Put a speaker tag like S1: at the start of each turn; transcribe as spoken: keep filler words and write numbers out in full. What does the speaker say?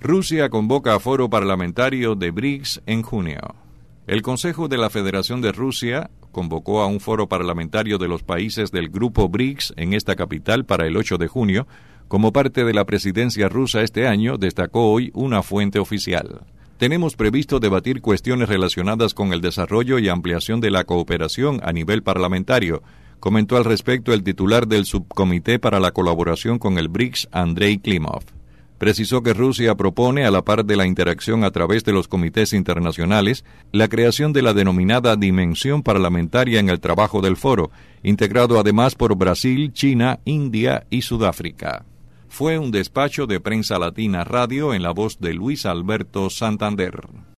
S1: Rusia convoca a foro parlamentario de B R I C S en junio. El Consejo de la Federación de Rusia convocó a un foro parlamentario de los países del Grupo B R I C S en esta capital para el ocho de junio, como parte de la presidencia rusa este año, destacó hoy una fuente oficial. Tenemos previsto debatir cuestiones relacionadas con el desarrollo y ampliación de la cooperación a nivel parlamentario, comentó al respecto el titular del Subcomité para la Colaboración con el B R I C S, Andrei Klimov. Precisó que Rusia propone, a la par de la interacción a través de los comités internacionales, la creación de la denominada Dimensión Parlamentaria en el trabajo del foro, integrado además por Brasil, China, India y Sudáfrica. Fue un despacho de Prensa Latina Radio en la voz de Luis Alberto Santander.